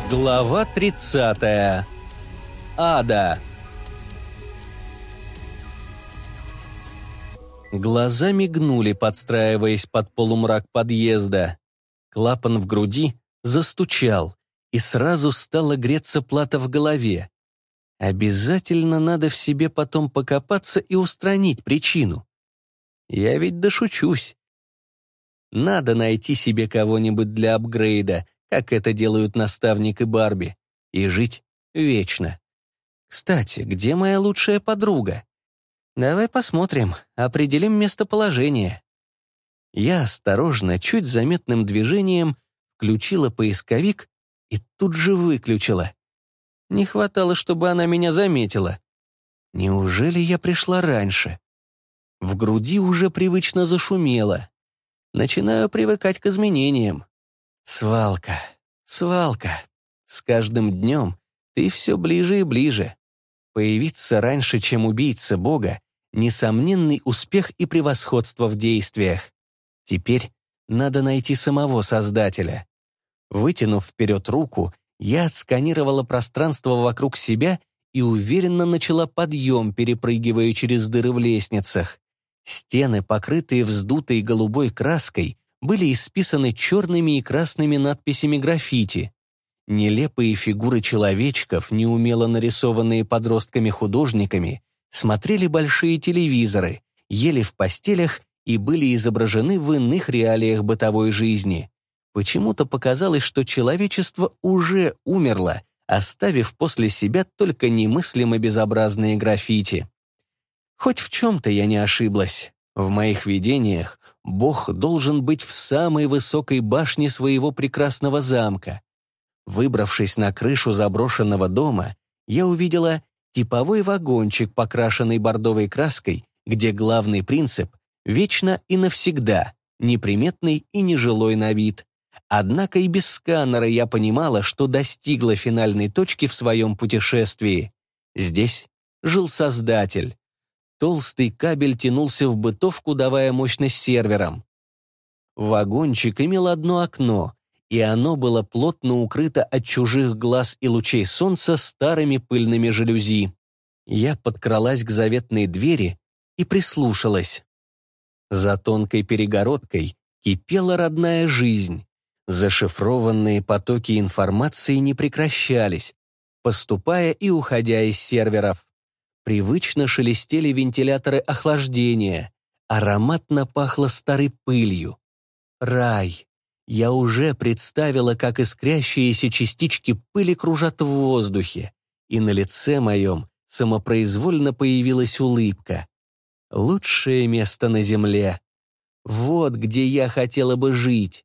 Глава 30. Ада. Глаза мигнули, подстраиваясь под полумрак подъезда. Клапан в груди застучал, и сразу стала греться плата в голове. Обязательно надо в себе потом покопаться и устранить причину. Я ведь дошучусь. Надо найти себе кого-нибудь для апгрейда, как это делают наставник и Барби, и жить вечно. Кстати, где моя лучшая подруга? Давай посмотрим, определим местоположение. Я осторожно, чуть заметным движением включила поисковик и тут же выключила. Не хватало, чтобы она меня заметила. Неужели я пришла раньше? В груди уже привычно зашумело. Начинаю привыкать к изменениям. Свалка, свалка. С каждым днем ты все ближе и ближе. Появиться раньше, чем убийца Бога, несомненный успех и превосходство в действиях. Теперь надо найти самого Создателя. Вытянув вперед руку, я отсканировала пространство вокруг себя и уверенно начала подъем, перепрыгивая через дыры в лестницах. Стены, покрытые вздутой голубой краской, были исписаны черными и красными надписями граффити. Нелепые фигуры человечков, неумело нарисованные подростками-художниками, смотрели большие телевизоры, ели в постелях и были изображены в иных реалиях бытовой жизни. Почему-то показалось, что человечество уже умерло, оставив после себя только немыслимо безобразные граффити. Хоть в чем-то я не ошиблась. В моих видениях Бог должен быть в самой высокой башне своего прекрасного замка. Выбравшись на крышу заброшенного дома, я увидела типовой вагончик, покрашенный бордовой краской, где главный принцип — вечно и навсегда, неприметный и нежилой на вид. Однако и без сканера я понимала, что достигла финальной точки в своем путешествии. Здесь жил Создатель. Толстый кабель тянулся в бытовку, давая мощность серверам. Вагончик имел одно окно, и оно было плотно укрыто от чужих глаз и лучей солнца старыми пыльными жалюзи. Я подкралась к заветной двери и прислушалась. За тонкой перегородкой кипела родная жизнь. Зашифрованные потоки информации не прекращались, поступая и уходя из серверов. Привычно шелестели вентиляторы охлаждения, ароматно пахло старой пылью. Рай. Я уже представила, как искрящиеся частички пыли кружат в воздухе, и на лице моем самопроизвольно появилась улыбка. Лучшее место на земле. Вот где я хотела бы жить.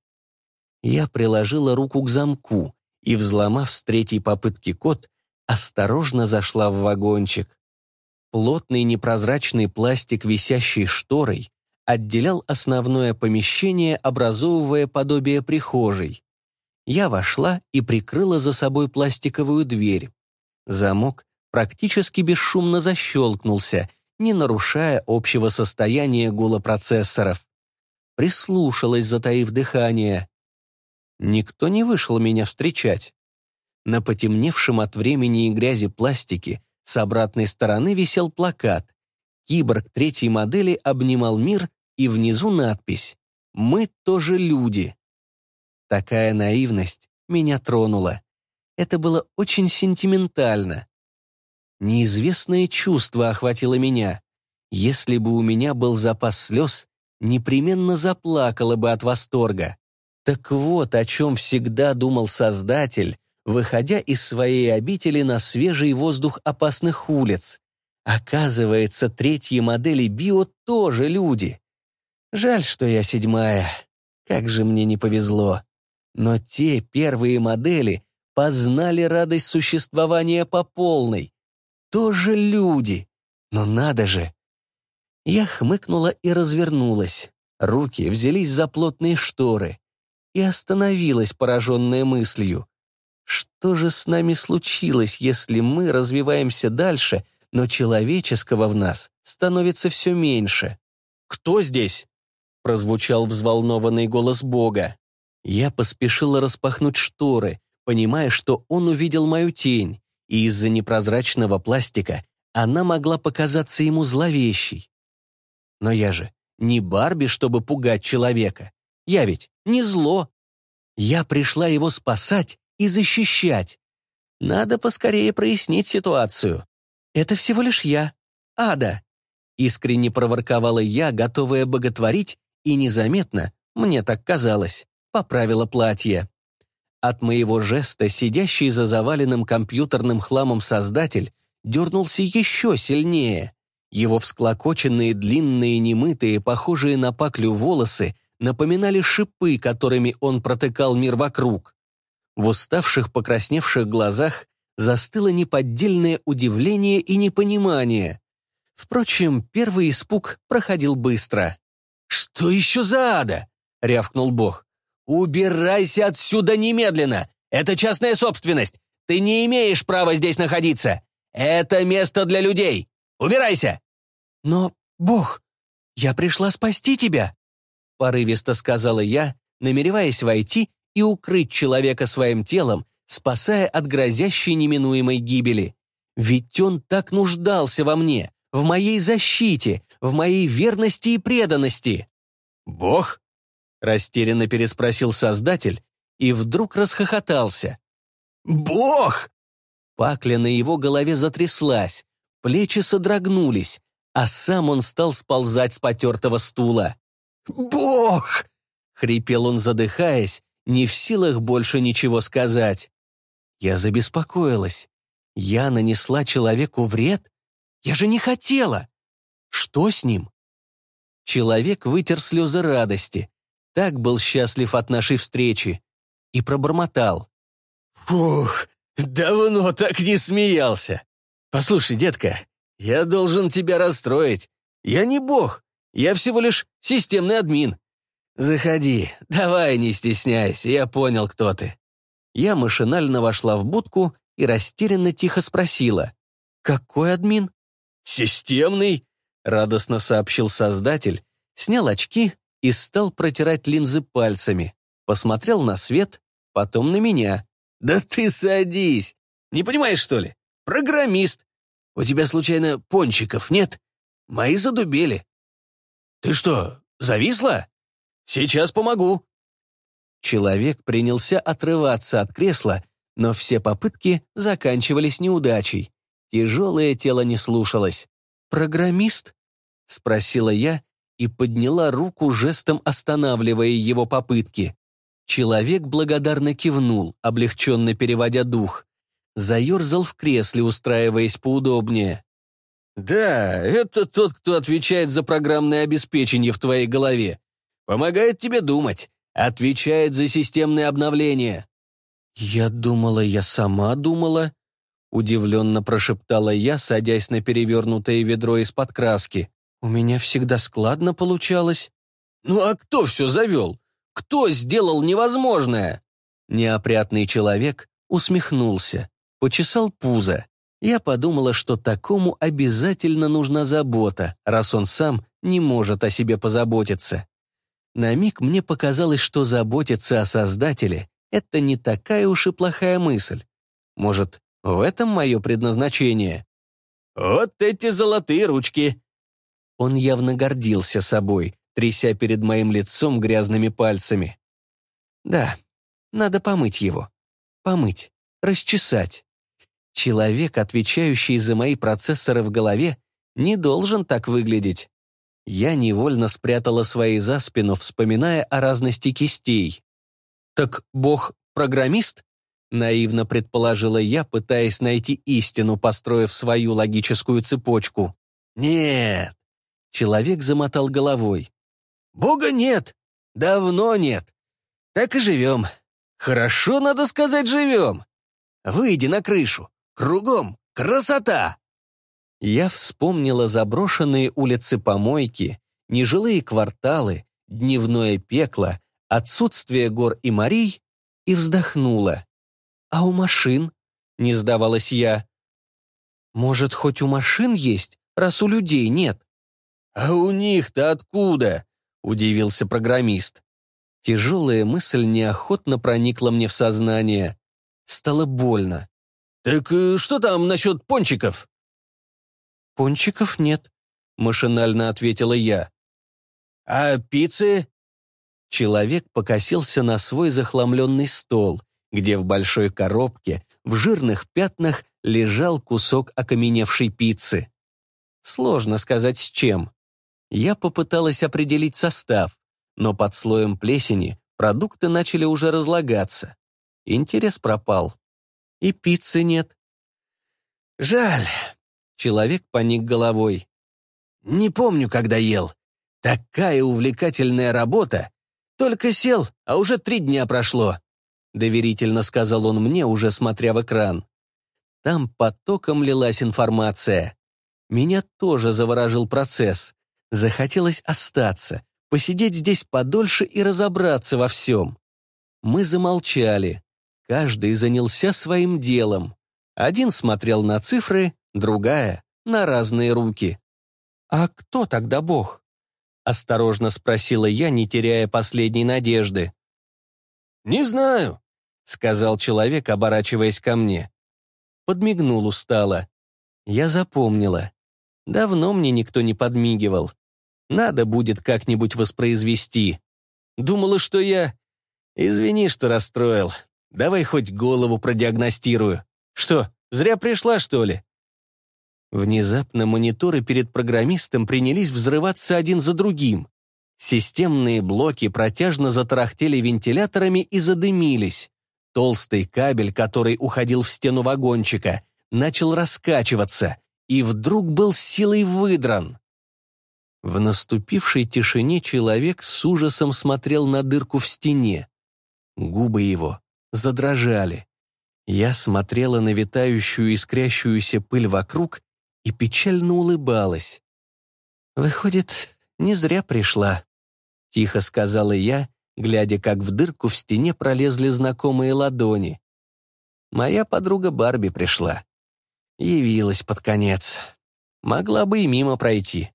Я приложила руку к замку и, взломав с третьей попытки код, осторожно зашла в вагончик. Плотный непрозрачный пластик, висящий шторой, отделял основное помещение, образовывая подобие прихожей. Я вошла и прикрыла за собой пластиковую дверь. Замок практически бесшумно защелкнулся, не нарушая общего состояния гула процессоров. Прислушалась, затаив дыхание. Никто не вышел меня встречать. На потемневшем от времени и грязи пластике с обратной стороны висел плакат. Киборг третьей модели обнимал мир, и внизу надпись «Мы тоже люди». Такая наивность меня тронула. Это было очень сентиментально. Неизвестное чувство охватило меня. Если бы у меня был запас слез, непременно заплакала бы от восторга. Так вот, о чем всегда думал Создатель, выходя из своей обители на свежий воздух опасных улиц. Оказывается, третьи модели био тоже люди. Жаль, что я седьмая. Как же мне не повезло. Но те первые модели познали радость существования по полной. Тоже люди. Но надо же. Я хмыкнула и развернулась. Руки взялись за плотные шторы. И остановилась, пораженная мыслью. Что же с нами случилось, если мы развиваемся дальше, но человеческого в нас становится все меньше? «Кто здесь?» — прозвучал взволнованный голос Бога. Я поспешила распахнуть шторы, понимая, что он увидел мою тень, и из-за непрозрачного пластика она могла показаться ему зловещей. Но я же не Барби, чтобы пугать человека. Я ведь не зло. Я пришла его спасать и защищать. Надо поскорее прояснить ситуацию. Это всего лишь я, Ада. Искренне проворковала я, готовая боготворить, и незаметно, мне так казалось, поправила платье. От моего жеста сидящий за заваленным компьютерным хламом создатель дернулся еще сильнее. Его всклокоченные, длинные, немытые, похожие на паклю волосы напоминали шипы, которыми он протыкал мир вокруг. В уставших, покрасневших глазах застыло неподдельное удивление и непонимание. Впрочем, первый испуг проходил быстро. «Что еще за ада?» — рявкнул Бог. «Убирайся отсюда немедленно! Это частная собственность! Ты не имеешь права здесь находиться! Это место для людей! Убирайся!» «Но, Бог, я пришла спасти тебя!» — порывисто сказала я, намереваясь войти и укрыть человека своим телом, спасая от грозящей неминуемой гибели. Ведь он так нуждался во мне, в моей защите, в моей верности и преданности. «Бог?» — растерянно переспросил Создатель и вдруг расхохотался. «Бог!» Пакля на его голове затряслась, плечи содрогнулись, а сам он стал сползать с потертого стула. «Бог!» — хрипел он, задыхаясь, не в силах больше ничего сказать. Я забеспокоилась. Я нанесла человеку вред? Я же не хотела. Что с ним? Человек вытер слезы радости. Так был счастлив от нашей встречи. И пробормотал. «Фух, давно так не смеялся. Послушай, детка, я должен тебя расстроить. Я не бог, я всего лишь системный админ. Заходи, давай, не стесняйся, я понял, кто ты». Я машинально вошла в будку и растерянно тихо спросила. «Какой админ?» «Системный», — радостно сообщил Создатель, снял очки и стал протирать линзы пальцами. Посмотрел на свет, потом на меня. «Да ты садись! Не понимаешь, что ли? Программист. У тебя, случайно, пончиков нет? Мои задубели. Ты что, зависла? Сейчас помогу». Человек принялся отрываться от кресла, но все попытки заканчивались неудачей. Тяжелое тело не слушалось. «Программист?» — спросила я и подняла руку, жестом останавливая его попытки. Человек благодарно кивнул, облегченно переводя дух. Заерзал в кресле, устраиваясь поудобнее. «Да, это тот, кто отвечает за программное обеспечение в твоей голове. Помогает тебе думать, отвечает за системные обновления». «Я думала, я сама думала», — удивленно прошептала я, садясь на перевернутое ведро из-под краски. «У меня всегда складно получалось». «Ну а кто все завел? Кто сделал невозможное?» Неопрятный человек усмехнулся, почесал пузо. Я подумала, что такому обязательно нужна забота, раз он сам не может о себе позаботиться. На миг мне показалось, что заботиться о Создателе — это не такая уж и плохая мысль. Может, в этом мое предназначение? «Вот эти золотые ручки!» Он явно гордился собой, тряся перед моим лицом грязными пальцами. «Да, надо помыть его. Помыть, расчесать. Человек, отвечающий за мои процессоры в голове, не должен так выглядеть». Я невольно спрятала свои за спину, вспоминая о разности кистей. «Так Бог программист?» — наивно предположила я, пытаясь найти истину, построив свою логическую цепочку. «Нет». Человек замотал головой. «Бога нет. Давно нет. Так и живем. Хорошо, надо сказать, живем. Выйди на крышу. Кругом красота!» Я вспомнила заброшенные улицы-помойки, нежилые кварталы, дневное пекло, отсутствие гор и морей и вздохнула. «А у машин?» — не сдавалась я. «Может, хоть у машин есть, раз у людей нет?» «А у них-то откуда?» — удивился программист. Тяжелая мысль неохотно проникла мне в сознание. Стало больно. «Так что там насчет пончиков?» «Пончиков нет», — машинально ответила я. «А пиццы?» Человек покосился на свой захламленный стол, где в большой коробке в жирных пятнах лежал кусок окаменевшей пиццы. Сложно сказать, с чем. Я попыталась определить состав, но под слоем плесени продукты начали уже разлагаться. Интерес пропал. И пиццы нет. «Жаль», — человек поник головой. «Не помню, когда ел. Такая увлекательная работа. Только сел, а уже 3 дня прошло», — доверительно сказал он мне, уже смотря в экран. Там потоком лилась информация. Меня тоже заворожил процесс. Захотелось остаться, посидеть здесь подольше и разобраться во всем. Мы замолчали. Каждый занялся своим делом. Один смотрел на цифры, другая — на разные руки. «А кто тогда Бог?» — осторожно спросила я, не теряя последней надежды. «Не знаю», — сказал человек, оборачиваясь ко мне. Подмигнул устало. Я запомнила. Давно мне никто не подмигивал. Надо будет как-нибудь воспроизвести. Думала, что я... Извини, что расстроил. Давай хоть голову продиагностирую. Что, зря пришла, что ли?» Внезапно мониторы перед программистом принялись взрываться один за другим. Системные блоки протяжно затарахтели вентиляторами и задымились. Толстый кабель, который уходил в стену вагончика, начал раскачиваться и вдруг был с силой выдран. В наступившей тишине человек с ужасом смотрел на дырку в стене. Губы его задрожали. Я смотрела на витающую искрящуюся пыль вокруг и печально улыбалась. «Выходит, не зря пришла», — тихо сказала я, глядя, как в дырку в стене пролезли знакомые ладони. Моя подруга Барби пришла. Явилась под конец. Могла бы и мимо пройти.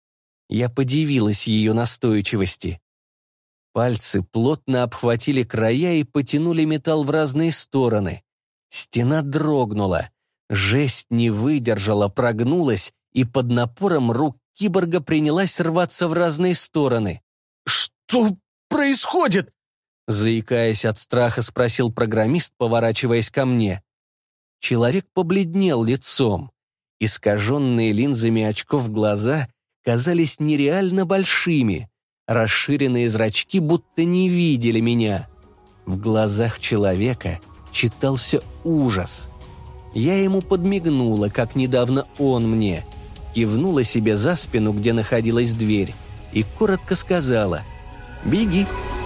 Я подивилась ее настойчивости. Пальцы плотно обхватили края и потянули металл в разные стороны. Стена дрогнула. Жесть не выдержала, прогнулась, и под напором рук киборга принялась рваться в разные стороны. «Что происходит?» Заикаясь от страха, спросил программист, поворачиваясь ко мне. Человек побледнел лицом. Искаженные линзами очков глаза казались нереально большими. Расширенные зрачки будто не видели меня. В глазах человека читался ужас. Я ему подмигнула, как недавно он мне, кивнула себе за спину, где находилась дверь, и коротко сказала «Беги».